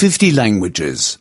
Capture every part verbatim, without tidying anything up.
fifty languages.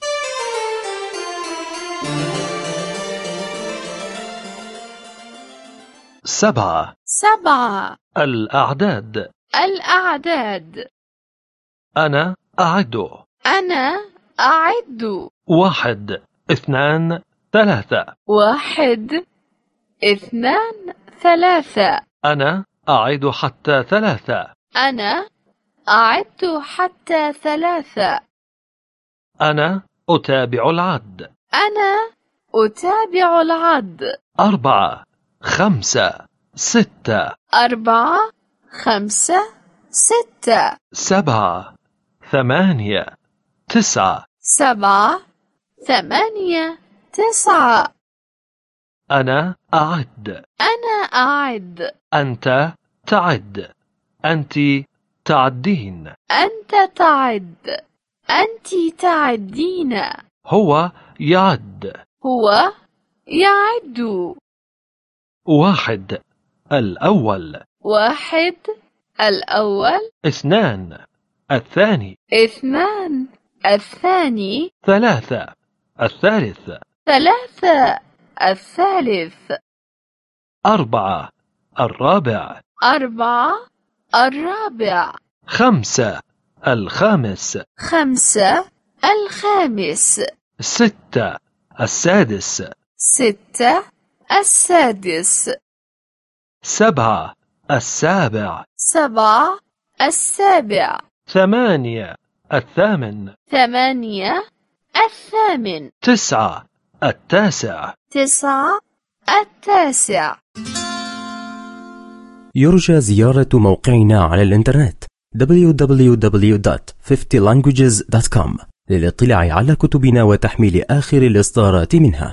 سبعة. سبعة. الأعداد. الأعداد. أنا أعد. أنا أعد. واحد، اثنان، ثلاثة. واحد، اثنان، ثلاثة. أنا أعد حتى ثلاثة. أنا أعد حتى ثلاثة. أنا أتابع العد. أنا أتابع العد. أربعة، خمسة، ستة. أربعة، خمسة، ستة. سبعة، ثمانية، تسعة. سبعة، ثمانية، تسعة. أنا أعد. أنا أعد. أنت تعد. أنت تعدين. أنت تعد. أنت تعدين. هو يعد. هو يعد. واحد، الأول. واحد، الأول. اثنان، الثاني. اثنان، الثاني. ثلاثة، الثالث. ثلاثة، الثالث. أربعة، الرابع. أربعة، الرابع. خمسة، الخامس. خمسة، الخامس. ستة، السادس. ستة، السادس. سبعة، السابع. سبعة، السابع. ثمانية، الثامن. ثمانية، الثامن. تسعة، التاسع. تسعة، التاسع. يرجى زيارة موقعنا على الإنترنت دبليو دبليو دبليو دوت fifty languages دوت كوم للاطلاع على كتبنا وتحميل آخر الإصدارات منها.